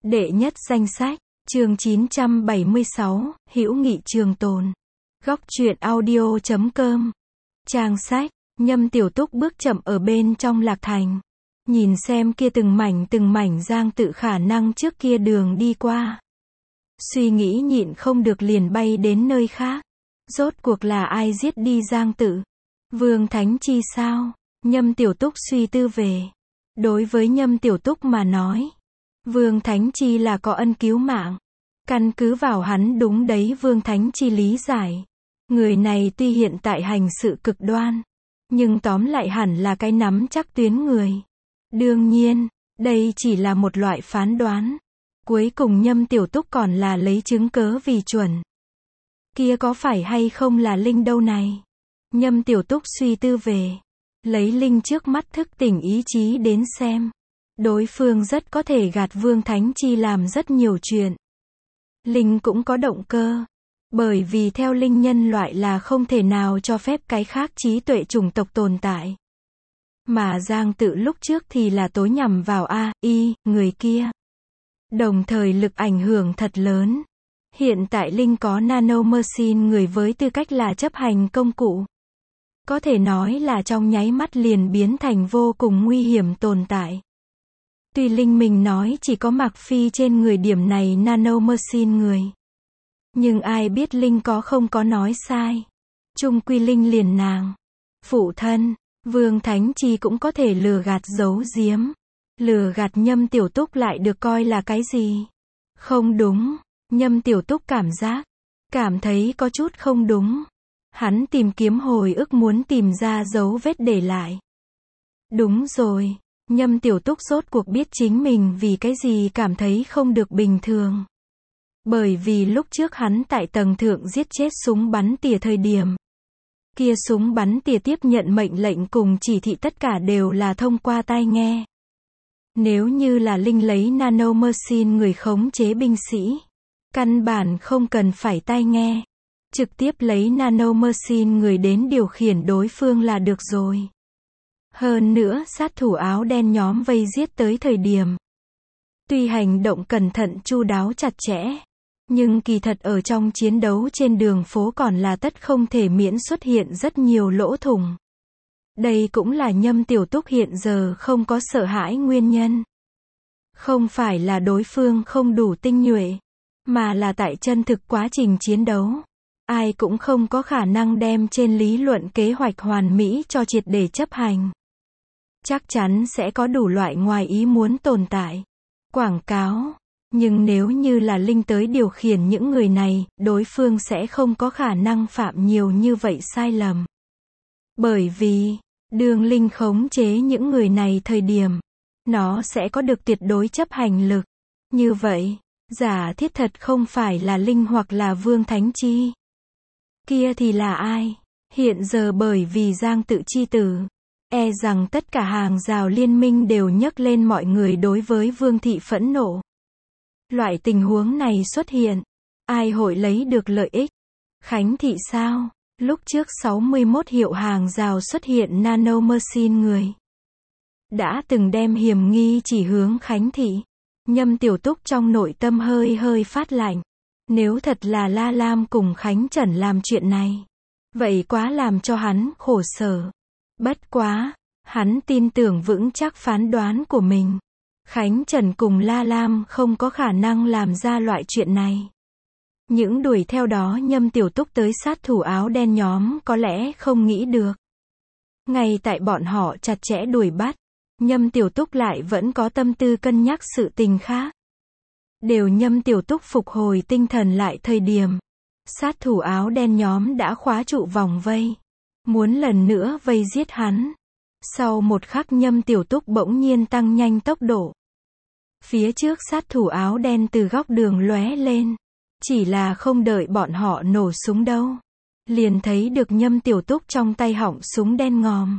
Đệ nhất danh sách, chương 976, Hữu nghị trường tồn. Góc truyện audio.com. Trang sách, Nhâm Tiểu Túc bước chậm ở bên trong Lạc Thành. Nhìn xem kia từng mảnh Giang Tự khả năng trước kia đường đi qua. Suy nghĩ nhịn không được liền bay đến nơi khác. Rốt cuộc là ai giết đi Giang Tự? Vương Thánh Chi sao? Nhâm Tiểu Túc suy tư về. Đối với Nhâm Tiểu Túc mà nói, Vương Thánh Chi là có ân cứu mạng. Căn cứ vào hắn đúng đấy Vương Thánh Chi lý giải. Người này tuy hiện tại hành sự cực đoan, nhưng tóm lại hẳn là cái nắm chắc tuyến người. Đương nhiên, đây chỉ là một loại phán đoán. Cuối cùng Nhâm Tiểu Túc còn là lấy chứng cớ vì chuẩn. Kia có phải hay không là Linh đâu này? Nhâm Tiểu Túc suy tư về. Lấy Linh trước mắt thức tỉnh ý chí đến xem. Đối phương rất có thể gạt Vương Thánh Chi làm rất nhiều chuyện. Linh cũng có động cơ. Bởi vì theo Linh nhân loại là không thể nào cho phép cái khác trí tuệ chủng tộc tồn tại. Mà Giang Tự lúc trước thì là tối nhằm vào AI, người kia. Đồng thời lực ảnh hưởng thật lớn. Hiện tại Linh có nanomachine người với tư cách là chấp hành công cụ. Có thể nói là trong nháy mắt liền biến thành vô cùng nguy hiểm tồn tại. Tuy Linh mình nói chỉ có Mạc Phi trên người điểm này nanomachine người. Nhưng ai biết Linh không có nói sai. Chung quy Linh liền nàng. Phụ thân, Vương Thánh Chi cũng có thể lừa gạt giấu giếm. Lừa gạt Nhâm Tiểu Túc lại được coi là cái gì? Không đúng. Nhâm Tiểu Túc cảm thấy có chút không đúng. Hắn tìm kiếm hồi ức muốn tìm ra dấu vết để lại. Đúng rồi. Nhâm Tiểu Túc rốt cuộc biết chính mình vì cái gì cảm thấy không được bình thường. Bởi vì lúc trước hắn tại tầng thượng giết chết súng bắn tỉa thời điểm. Kia súng bắn tỉa tiếp nhận mệnh lệnh cùng chỉ thị tất cả đều là thông qua tai nghe. Nếu như là Linh lấy nanomachine người khống chế binh sĩ. Căn bản không cần phải tai nghe. Trực tiếp lấy nanomachine người đến điều khiển đối phương là được rồi. Hơn nữa sát thủ áo đen nhóm vây giết tới thời điểm. Tuy hành động cẩn thận chu đáo chặt chẽ. Nhưng kỳ thật ở trong chiến đấu trên đường phố còn là tất không thể miễn xuất hiện rất nhiều lỗ thủng. Đây cũng là Nhâm Tiểu Túc hiện giờ không có sợ hãi nguyên nhân. Không phải là đối phương không đủ tinh nhuệ, mà là tại chân thực quá trình chiến đấu. Ai cũng không có khả năng đem trên lý luận kế hoạch hoàn mỹ cho triệt để chấp hành. Chắc chắn sẽ có đủ loại ngoài ý muốn tồn tại. Quảng cáo. Nhưng nếu như là Linh tới điều khiển những người này, đối phương sẽ không có khả năng phạm nhiều như vậy sai lầm. Bởi vì, đường Linh khống chế những người này thời điểm, nó sẽ có được tuyệt đối chấp hành lực. Như vậy, giả thiết thật không phải là Linh hoặc là Vương Thánh Chi. Kia thì là ai? Hiện giờ bởi vì Giang Tự chi tử, e rằng tất cả hàng rào liên minh đều nhấc lên mọi người đối với Vương Thị phẫn nộ. Loại tình huống này xuất hiện, ai hội lấy được lợi ích? Khánh Thị sao? Lúc trước 61 hiệu hàng rào xuất hiện nanomachine người. Đã từng đem hiểm nghi chỉ hướng Khánh Thị. Nhâm Tiểu Túc trong nội tâm hơi phát lạnh. Nếu thật là La Lam cùng Khánh Trần làm chuyện này, vậy quá làm cho hắn khổ sở. Bất quá, hắn tin tưởng vững chắc phán đoán của mình. Khánh Trần cùng La Lam không có khả năng làm ra loại chuyện này. Những đuổi theo đó Nhâm Tiểu Túc tới sát thủ áo đen nhóm có lẽ không nghĩ được. Ngay tại bọn họ chặt chẽ đuổi bắt, Nhâm Tiểu Túc lại vẫn có tâm tư cân nhắc sự tình khác. Đều Nhâm Tiểu Túc phục hồi tinh thần lại thời điểm. Sát thủ áo đen nhóm đã khóa trụ vòng vây. Muốn lần nữa vây giết hắn. Sau một khắc Nhâm Tiểu Túc bỗng nhiên tăng nhanh tốc độ. Phía trước sát thủ áo đen từ góc đường lóe lên. Chỉ là không đợi bọn họ nổ súng đâu. Liền thấy được Nhâm Tiểu Túc trong tay họng súng đen ngòm.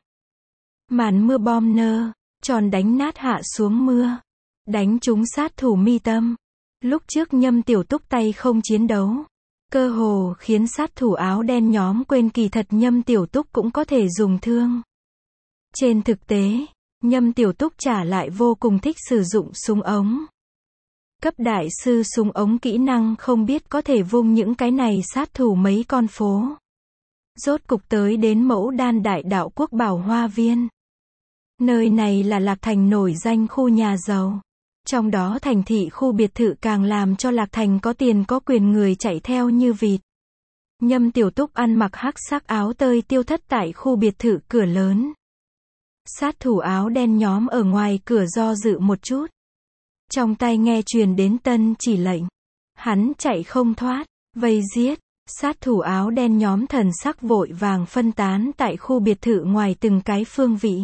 Màn mưa bom nơ, tròn đánh nát hạ xuống mưa. Đánh trúng sát thủ mi tâm. Lúc trước Nhâm Tiểu Túc tay không chiến đấu. Cơ hồ khiến sát thủ áo đen nhóm quên kỳ thật Nhâm Tiểu Túc cũng có thể dùng thương. Trên thực tế, Nhâm Tiểu Túc trả lại vô cùng thích sử dụng súng ống. Cấp đại sư súng ống kỹ năng không biết có thể vung những cái này sát thủ mấy con phố. Rốt cục tới đến Mẫu Đan Đại Đạo Quốc Bảo Hoa Viên. Nơi này là Lạc Thành nổi danh khu nhà giàu. Trong đó thành thị khu biệt thự càng làm cho Lạc Thành có tiền có quyền người chạy theo như vịt. Nhâm Tiểu Túc ăn mặc hắc sắc áo tơi tiêu thất tại khu biệt thự cửa lớn. Sát thủ áo đen nhóm ở ngoài cửa do dự một chút. Trong tai nghe truyền đến tân chỉ lệnh. Hắn chạy không thoát, vây giết. Sát thủ áo đen nhóm thần sắc vội vàng phân tán tại khu biệt thự ngoài từng cái phương vị.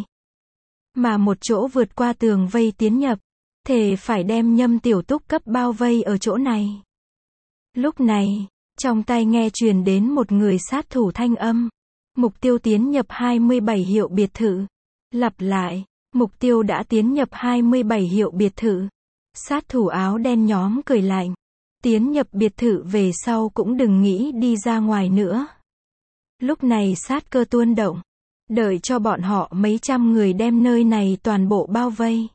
Mà một chỗ vượt qua tường vây tiến nhập. Thề phải đem Nhâm Tiểu Túc cấp bao vây ở chỗ này. Lúc này, trong tai nghe truyền đến một người sát thủ thanh âm. Mục tiêu tiến nhập 27 hiệu biệt thự. Lặp lại, mục tiêu đã tiến nhập 27 hiệu biệt thự. Sát thủ áo đen nhóm cười lạnh. Tiến nhập biệt thự về sau cũng đừng nghĩ đi ra ngoài nữa. Lúc này sát cơ tuôn động. Đợi cho bọn họ mấy trăm người đem nơi này toàn bộ bao vây.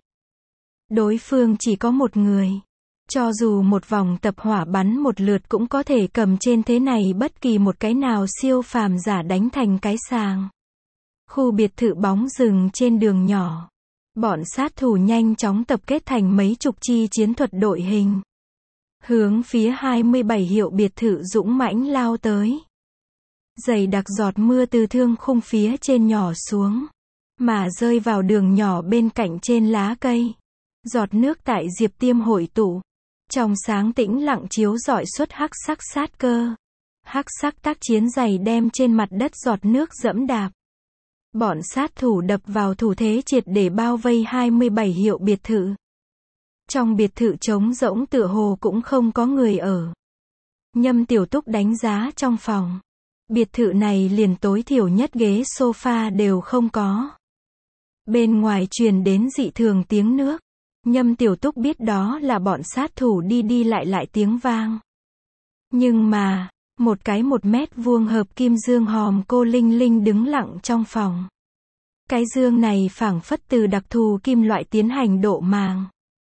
Đối phương chỉ có một người. Cho dù một vòng tập hỏa bắn một lượt cũng có thể cầm trên thế này bất kỳ một cái nào siêu phàm giả đánh thành cái sàng. Khu biệt thự bóng rừng trên đường nhỏ. Bọn sát thủ nhanh chóng tập kết thành mấy chục chi chiến thuật đội hình. Hướng phía 27 hiệu biệt thự dũng mãnh lao tới. Dày đặc giọt mưa từ thương khung phía trên nhỏ xuống. Mà rơi vào đường nhỏ bên cạnh trên lá cây. Giọt nước tại diệp tiêm hội tụ. Trong sáng tĩnh lặng chiếu rọi xuất hắc sắc sát cơ. Hắc sắc tác chiến dày đem trên mặt đất giọt nước dẫm đạp. Bọn sát thủ đập vào thủ thế triệt để bao vây 27 hiệu biệt thự. Trong biệt thự trống rỗng tựa hồ cũng không có người ở. Nhâm Tiểu Túc đánh giá trong phòng. Biệt thự này liền tối thiểu nhất ghế sofa đều không có. Bên ngoài truyền đến dị thường tiếng nước. Nhâm Tiểu Túc biết đó là bọn sát thủ đi lại tiếng vang. Nhưng mà, một cái 1 mét vuông hợp kim dương hòm cô linh linh đứng lặng trong phòng. Cái dương này phảng phất từ đặc thù kim loại tiến hành độ màng.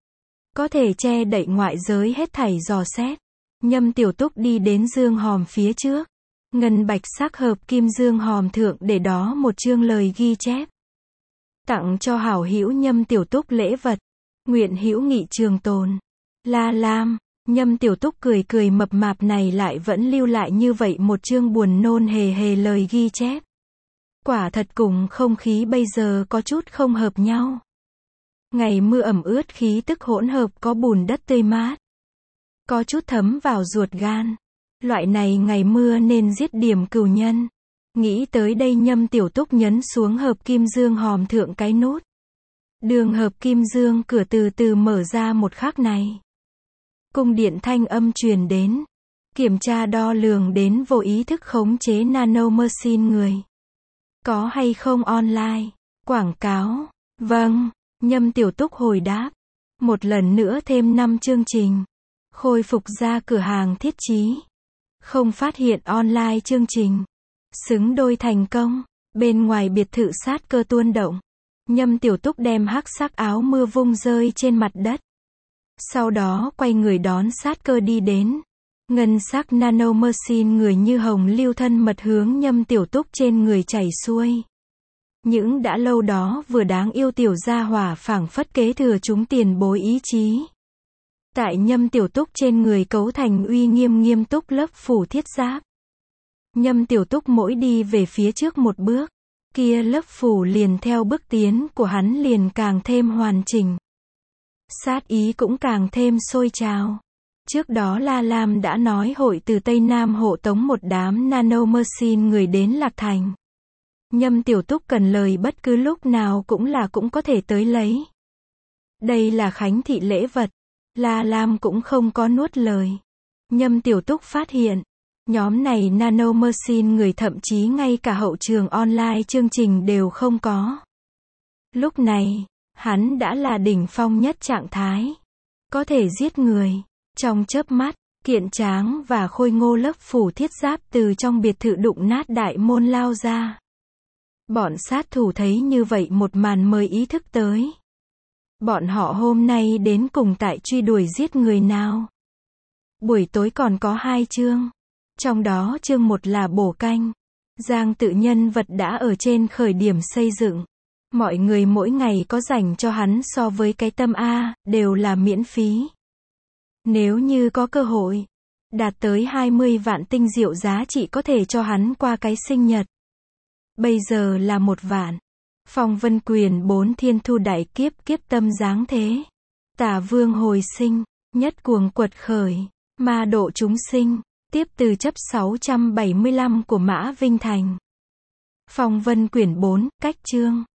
Có thể che đậy ngoại giới hết thảy dò xét. Nhâm Tiểu Túc đi đến dương hòm phía trước. Ngân bạch sắc hợp kim dương hòm thượng để đó một chương lời ghi chép. Tặng cho hảo hữu Nhâm Tiểu Túc lễ vật. Nguyện hữu nghị trường tồn. La Lam. Nhâm Tiểu Túc cười mập mạp này lại vẫn lưu lại như vậy một chương buồn nôn hề lời ghi chép. Quả thật cùng không khí bây giờ có chút không hợp nhau. Ngày mưa ẩm ướt khí tức hỗn hợp có bùn đất tươi mát. Có chút thấm vào ruột gan. Loại này ngày mưa nên giết điểm cừu nhân. Nghĩ tới đây Nhâm Tiểu Túc nhấn xuống hợp kim dương hòm thượng cái nút. Đường hợp kim dương cửa từ từ mở ra một khắc này. Cung điện thanh âm truyền đến. Kiểm tra đo lường đến vô ý thức khống chế nanomachine người. Có hay không online? Quảng cáo. Vâng. Nhâm Tiểu Túc hồi đáp. Một lần nữa thêm 5 chương trình. Khôi phục ra cửa hàng thiết trí. Không phát hiện online chương trình. Xứng đôi thành công. Bên ngoài biệt thự sát cơ tuôn động. Nhâm Tiểu Túc đem hắc sắc áo mưa vung rơi trên mặt đất. Sau đó quay người đón sát cơ đi đến. Ngân sắc nanomachine người như hồng lưu thân mật hướng Nhâm Tiểu Túc trên người chảy xuôi. Những đã lâu đó vừa đáng yêu tiểu gia hỏa phảng phất kế thừa chúng tiền bối ý chí. Tại Nhâm Tiểu Túc trên người cấu thành uy nghiêm túc lớp phủ thiết giáp. Nhâm Tiểu Túc mỗi đi về phía trước một bước, kia lớp phủ liền theo bước tiến của hắn liền càng thêm hoàn chỉnh. Sát ý cũng càng thêm sôi trào. Trước đó La Lam đã nói hội từ Tây Nam hộ tống một đám nanomachine người đến Lạc Thành. Nhâm Tiểu Túc cần lời bất cứ lúc nào cũng có thể tới lấy. Đây là khánh thị lễ vật. La Lam cũng không có nuốt lời. Nhâm Tiểu Túc phát hiện, nhóm này nanomachine người thậm chí ngay cả hậu trường online chương trình đều không có. Lúc này, hắn đã là đỉnh phong nhất trạng thái. Có thể giết người. Trong chớp mắt, kiện tráng và khôi ngô lớp phủ thiết giáp từ trong biệt thự đụng nát đại môn lao ra. Bọn sát thủ thấy như vậy một màn mới ý thức tới. Bọn họ hôm nay đến cùng tại truy đuổi giết người nào? Buổi tối còn có 2 chương. Trong đó chương 1 là bổ canh. Giang Tự nhân vật đã ở trên khởi điểm xây dựng. Mọi người mỗi ngày có dành cho hắn so với cái tâm A, đều là miễn phí. Nếu như có cơ hội, đạt tới 20 vạn tinh diệu giá trị có thể cho hắn qua cái sinh nhật. Bây giờ là 1 vạn. Phong Vân Quyền 4 thiên thu đại kiếp, kiếp tâm giáng thế. Tả vương hồi sinh, nhất cuồng quật khởi, ma độ chúng sinh, tiếp từ chấp 675 của Mã Vinh Thành. Phong Vân Quyển 4, cách chương.